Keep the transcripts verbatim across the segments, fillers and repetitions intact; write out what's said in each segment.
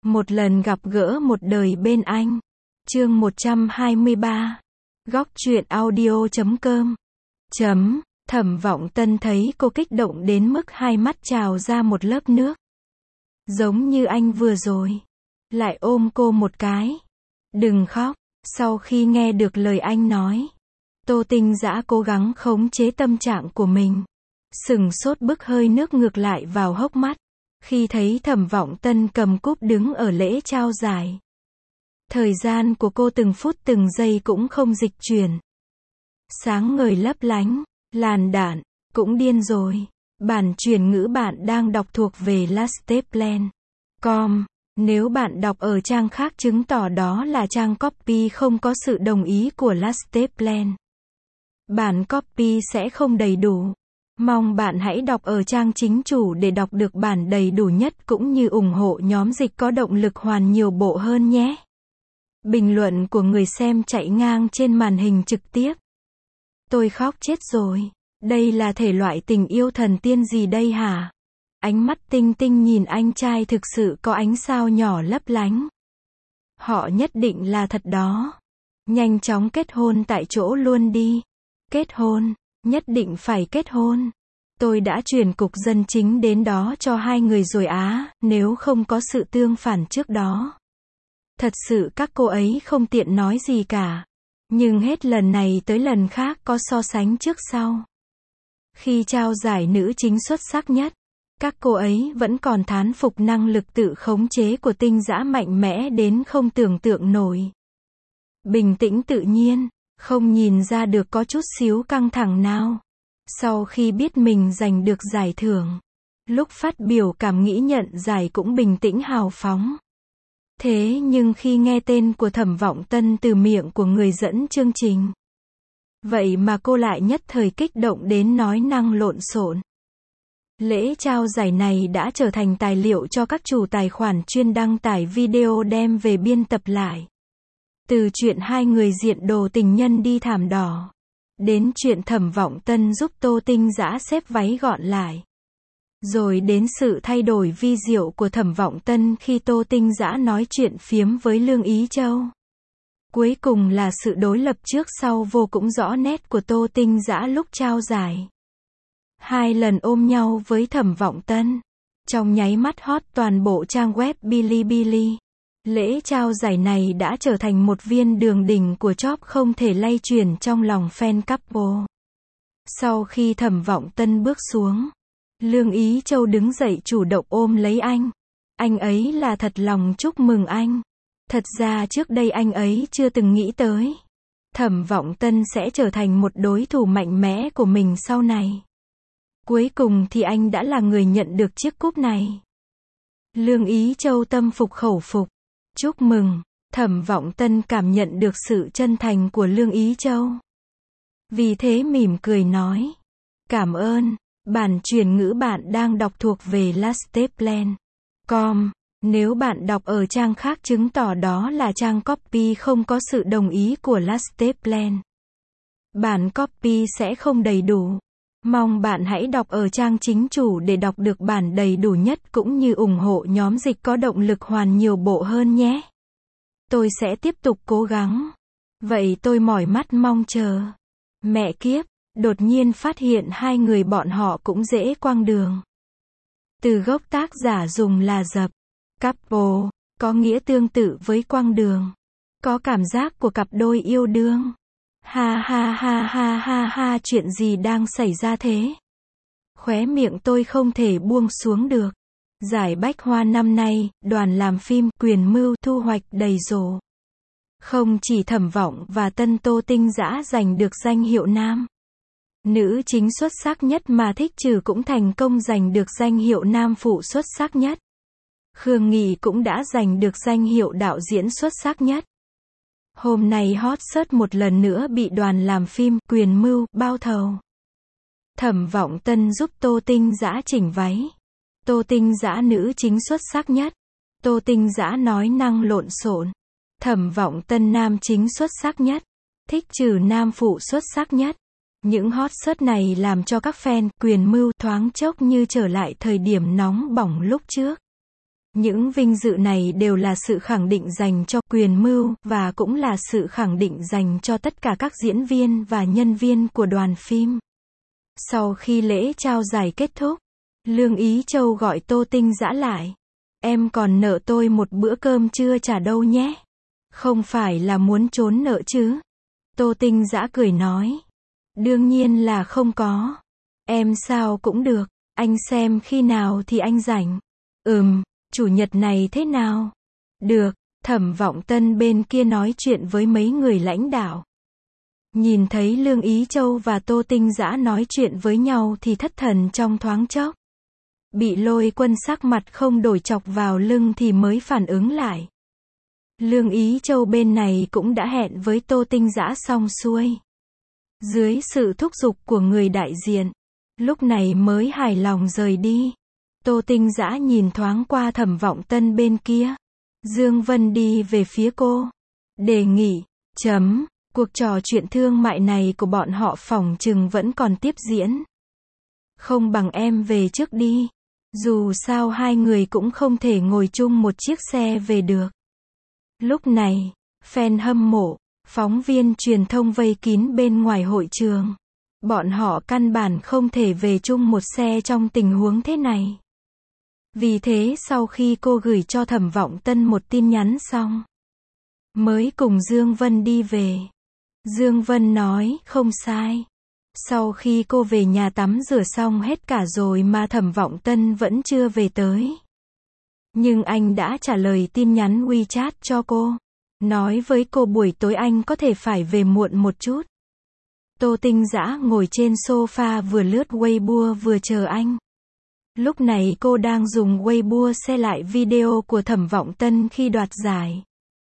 Một lần gặp gỡ một đời bên anh. Chương một trăm hai mươi ba. Góc truyện audio chấm com. Chấm. Thẩm Vọng Tân thấy cô kích động đến mức hai mắt trào ra một lớp nước. Giống như anh vừa rồi. Lại ôm cô một cái. Đừng khóc. Sau khi nghe được lời anh nói, Tô Tinh Dã cố gắng khống chế tâm trạng của mình. Sừng sốt bức hơi nước ngược lại vào hốc mắt. Khi thấy Thẩm Vọng Tân cầm cúp đứng ở lễ trao giải. Thời gian của cô từng phút từng giây cũng không dịch chuyển. Sáng ngời lấp lánh, làn đạn, cũng điên rồi. Bản chuyển ngữ bạn đang đọc thuộc về lasteplan chấm com. Nếu bạn đọc ở trang khác chứng tỏ đó là trang copy không có sự đồng ý của lasteplan. Bản copy sẽ không đầy đủ. Mong bạn hãy đọc ở trang chính chủ để đọc được bản đầy đủ nhất cũng như ủng hộ nhóm dịch có động lực hoàn nhiều bộ hơn nhé. Bình luận của người xem chạy ngang trên màn hình trực tiếp. Tôi khóc chết rồi. Đây là thể loại tình yêu thần tiên gì đây hả? Ánh mắt Tinh Tinh nhìn anh trai thực sự có ánh sao nhỏ lấp lánh. Họ nhất định là thật đó. Nhanh chóng kết hôn tại chỗ luôn đi. Kết hôn, nhất định phải kết hôn. Tôi đã chuyển cục dân chính đến đó cho hai người rồi á, nếu không có sự tương phản trước đó. Thật sự các cô ấy không tiện nói gì cả. Nhưng hết lần này tới lần khác có so sánh trước sau. Khi trao giải nữ chính xuất sắc nhất, các cô ấy vẫn còn thán phục năng lực tự khống chế của Tinh Dã mạnh mẽ đến không tưởng tượng nổi. Bình tĩnh tự nhiên, không nhìn ra được có chút xíu căng thẳng nào. Sau khi biết mình giành được giải thưởng, lúc phát biểu cảm nghĩ nhận giải cũng bình tĩnh hào phóng. Thế nhưng khi nghe tên của Thẩm Vọng Tân từ miệng của người dẫn chương trình, vậy mà cô lại nhất thời kích động đến nói năng lộn xộn. Lễ trao giải này đã trở thành tài liệu cho các chủ tài khoản chuyên đăng tải video đem về biên tập lại. Từ chuyện hai người diện đồ tình nhân đi thảm đỏ, đến chuyện Thẩm Vọng Tân giúp Tô Tinh Dã xếp váy gọn lại. Rồi đến sự thay đổi vi diệu của Thẩm Vọng Tân khi Tô Tinh Dã nói chuyện phiếm với Lương Ý Châu. Cuối cùng là sự đối lập trước sau vô cùng rõ nét của Tô Tinh Dã lúc trao giải. Hai lần ôm nhau với Thẩm Vọng Tân. Trong nháy mắt hot toàn bộ trang web Bilibili. Lễ trao giải này đã trở thành một viên đường đỉnh của chóp không thể lay chuyển trong lòng fan couple. Sau khi Thẩm Vọng Tân bước xuống, Lương Ý Châu đứng dậy chủ động ôm lấy anh. Anh ấy là thật lòng chúc mừng anh. Thật ra trước đây anh ấy chưa từng nghĩ tới Thẩm Vọng Tân sẽ trở thành một đối thủ mạnh mẽ của mình sau này. Cuối cùng thì anh đã là người nhận được chiếc cúp này. Lương Ý Châu tâm phục khẩu phục. Chúc mừng. Thẩm Vọng Tân cảm nhận được sự chân thành của Lương Ý Châu. Vì thế mỉm cười nói. Cảm ơn. Bản chuyển ngữ bạn đang đọc thuộc về lasteplan chấm com. Nếu bạn đọc ở trang khác chứng tỏ đó là trang copy không có sự đồng ý của lasteplan. Bản copy sẽ không đầy đủ. Mong bạn hãy đọc ở trang chính chủ để đọc được bản đầy đủ nhất cũng như ủng hộ nhóm dịch có động lực hoàn nhiều bộ hơn nhé. Tôi sẽ tiếp tục cố gắng. Vậy tôi mỏi mắt mong chờ. Mẹ kiếp, đột nhiên phát hiện hai người bọn họ cũng dễ quang đường. Từ gốc tác giả dùng là dập. Couple, có nghĩa tương tự với quang đường. Có cảm giác của cặp đôi yêu đương. Ha ha ha ha ha ha, chuyện gì đang xảy ra thế? Khóe miệng tôi không thể buông xuống được. Giải Bách Hoa năm nay, đoàn làm phim Quyền Mưu thu hoạch đầy rổ. Không chỉ Thẩm Vọng và Tân Tô Tinh Dã giành được danh hiệu nam nữ chính xuất sắc nhất mà Thích Trừ cũng thành công giành được danh hiệu nam phụ xuất sắc nhất. Khương Nghị cũng đã giành được danh hiệu đạo diễn xuất sắc nhất. Hôm nay hot search một lần nữa bị đoàn làm phim Quyền Mưu bao thầu. Thẩm Vọng Tân giúp Tô Tinh Dã chỉnh váy. Tô Tinh Dã nữ chính xuất sắc nhất. Tô Tinh Dã nói năng lộn xộn. Thẩm Vọng Tân nam chính xuất sắc nhất. Thích Trừ nam phụ xuất sắc nhất. Những hot search này làm cho các fan Quyền Mưu thoáng chốc như trở lại thời điểm nóng bỏng lúc trước. Những vinh dự này đều là sự khẳng định dành cho Quyền Mưu, và cũng là sự khẳng định dành cho tất cả các diễn viên và nhân viên của đoàn phim. Sau khi lễ trao giải kết thúc, Lương Ý Châu gọi Tô Tinh Dã lại. Em còn nợ tôi một bữa cơm trưa trả đâu nhé. Không phải là muốn trốn nợ chứ? Tô Tinh Dã cười nói. Đương nhiên là không có. Em sao cũng được, anh xem khi nào thì anh rảnh. Ừm, chủ nhật này thế nào? Được, Thẩm Vọng Tân bên kia nói chuyện với mấy người lãnh đạo. Nhìn thấy Lương Ý Châu và Tô Tinh Dã nói chuyện với nhau thì thất thần trong thoáng chốc. Bị Lôi Quân sắc mặt không đổi chọc vào lưng thì mới phản ứng lại. Lương Ý Châu bên này cũng đã hẹn với Tô Tinh Dã xong xuôi. Dưới sự thúc giục của người đại diện, lúc này mới hài lòng rời đi. Tô Tinh Dã nhìn thoáng qua Thẩm Vọng Tân bên kia. Dương Vân đi về phía cô. Đề nghị, chấm, cuộc trò chuyện thương mại này của bọn họ phỏng chừng vẫn còn tiếp diễn. Không bằng em về trước đi. Dù sao hai người cũng không thể ngồi chung một chiếc xe về được. Lúc này, fan hâm mộ, phóng viên truyền thông vây kín bên ngoài hội trường. Bọn họ căn bản không thể về chung một xe trong tình huống thế này. Vì thế sau khi cô gửi cho Thẩm Vọng Tân một tin nhắn xong, mới cùng Dương Vân đi về. Dương Vân nói, không sai. Sau khi cô về nhà tắm rửa xong hết cả rồi mà Thẩm Vọng Tân vẫn chưa về tới. Nhưng anh đã trả lời tin nhắn WeChat cho cô. Nói với cô buổi tối anh có thể phải về muộn một chút. Tô Tinh Dã ngồi trên sofa vừa lướt Weibo vừa chờ anh. Lúc này cô đang dùng Weibo xem lại video của Thẩm Vọng Tân khi đoạt giải.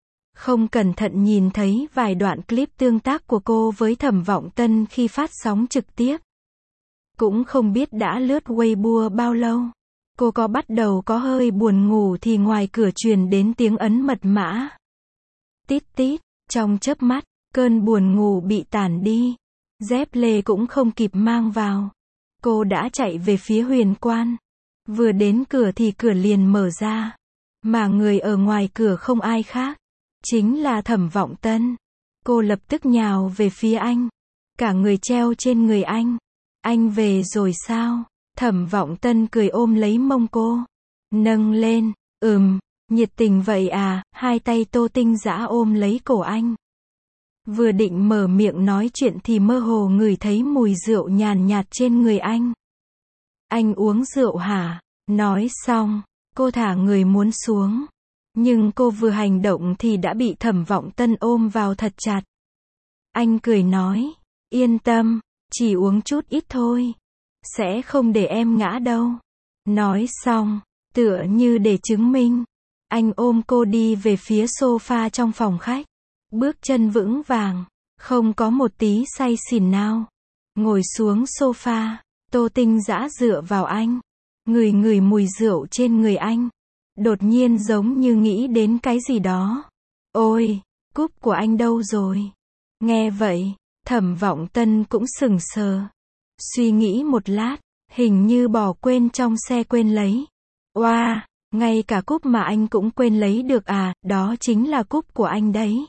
Không cẩn thận nhìn thấy vài đoạn clip tương tác của cô với Thẩm Vọng Tân khi phát sóng trực tiếp. Cũng không biết đã lướt Weibo bao lâu. Cô có bắt đầu có hơi buồn ngủ thì ngoài cửa truyền đến tiếng ấn mật mã. Tít tít, trong chớp mắt, cơn buồn ngủ bị tản đi. Dép lê cũng không kịp mang vào. Cô đã chạy về phía huyền quan. Vừa đến cửa thì cửa liền mở ra. Mà người ở ngoài cửa không ai khác. Chính là Thẩm Vọng Tân. Cô lập tức nhào về phía anh. Cả người treo trên người anh. Anh về rồi sao? Thẩm Vọng Tân cười ôm lấy mông cô. Nâng lên. Ừm, nhiệt tình vậy à? Hai tay Tô Tinh Dã ôm lấy cổ anh. Vừa định mở miệng nói chuyện thì mơ hồ ngửi thấy mùi rượu nhàn nhạt trên người anh. Anh uống rượu hả? Nói xong, cô thả người muốn xuống. Nhưng cô vừa hành động thì đã bị Thẩm Vọng Tân ôm vào thật chặt. Anh cười nói, yên tâm, chỉ uống chút ít thôi. Sẽ không để em ngã đâu. Nói xong, tựa như để chứng minh, anh ôm cô đi về phía sofa trong phòng khách. Bước chân vững vàng, không có một tí say xỉn nào. Ngồi xuống sofa, Tô Tinh Dã dựa vào anh. Ngửi ngửi mùi rượu trên người anh. Đột nhiên giống như nghĩ đến cái gì đó. Ôi, cúp của anh đâu rồi? Nghe vậy, Thẩm Vọng Tân cũng sững sờ. Suy nghĩ một lát, hình như bỏ quên trong xe quên lấy. Oa, wow, ngay cả cúp mà anh cũng quên lấy được à? Đó chính là cúp của anh đấy.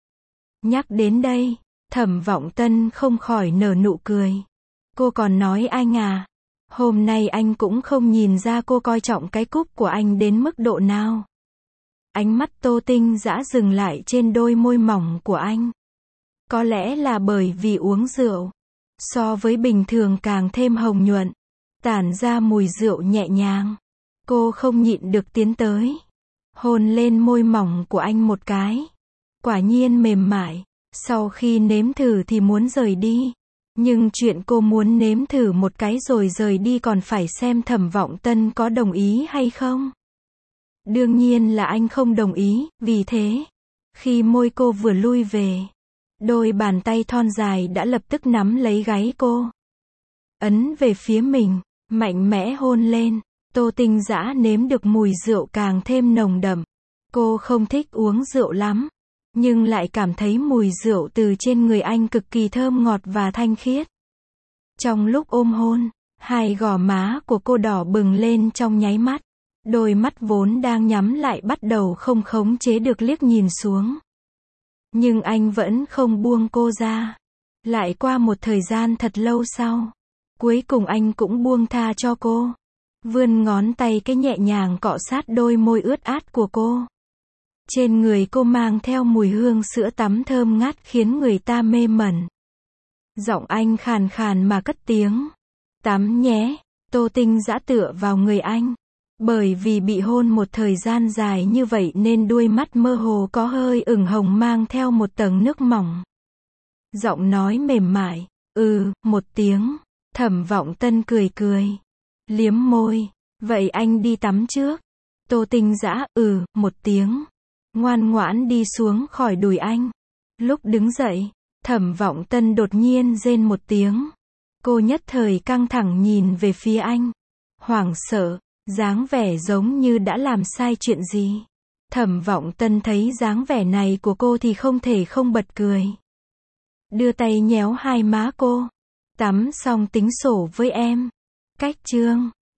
Nhắc đến đây, Thẩm Vọng Tân không khỏi nở nụ cười. Cô còn nói anh à? Hôm nay anh cũng không nhìn ra cô coi trọng cái cúp của anh đến mức độ nào. Ánh mắt Tô Tinh Dã dừng lại trên đôi môi mỏng của anh. Có lẽ là bởi vì uống rượu, so với bình thường càng thêm hồng nhuận, tản ra mùi rượu nhẹ nhàng. Cô không nhịn được tiến tới, hôn lên môi mỏng của anh một cái. Quả nhiên mềm mại. Sau khi nếm thử thì muốn rời đi. Nhưng chuyện cô muốn nếm thử một cái rồi rời đi còn phải xem Thẩm Vọng Tân có đồng ý hay không. Đương nhiên là anh không đồng ý, vì thế, khi môi cô vừa lui về, đôi bàn tay thon dài đã lập tức nắm lấy gáy cô. Ấn về phía mình, mạnh mẽ hôn lên. Tô Tinh Dã nếm được mùi rượu càng thêm nồng đậm. Cô không thích uống rượu lắm, nhưng lại cảm thấy mùi rượu từ trên người anh cực kỳ thơm ngọt và thanh khiết. Trong lúc ôm hôn, hai gò má của cô đỏ bừng lên trong nháy mắt. Đôi mắt vốn đang nhắm lại bắt đầu không khống chế được liếc nhìn xuống. Nhưng anh vẫn không buông cô ra. Lại qua một thời gian thật lâu sau, cuối cùng anh cũng buông tha cho cô. Vươn ngón tay cái nhẹ nhàng cọ sát đôi môi ướt át của cô. Trên người cô mang theo mùi hương sữa tắm thơm ngát khiến người ta mê mẩn. Giọng anh khàn khàn mà cất tiếng. Tắm nhé. Tô Tinh dã tựa vào người anh. Bởi vì bị hôn một thời gian dài như vậy nên đôi mắt mơ hồ có hơi ửng hồng mang theo một tầng nước mỏng. Giọng nói mềm mại. Ừ, một tiếng. Thẩm Vọng Tân cười cười. Liếm môi. Vậy anh đi tắm trước. Tô Tinh dã, ừ, một tiếng. Ngoan ngoãn đi xuống khỏi đùi anh. Lúc đứng dậy, Thẩm Vọng Tân đột nhiên rên một tiếng. Cô nhất thời căng thẳng nhìn về phía anh. Hoảng sợ, dáng vẻ giống như đã làm sai chuyện gì. Thẩm Vọng Tân thấy dáng vẻ này của cô thì không thể không bật cười. Đưa tay nhéo hai má cô. Tắm xong tính sổ với em. Cách chương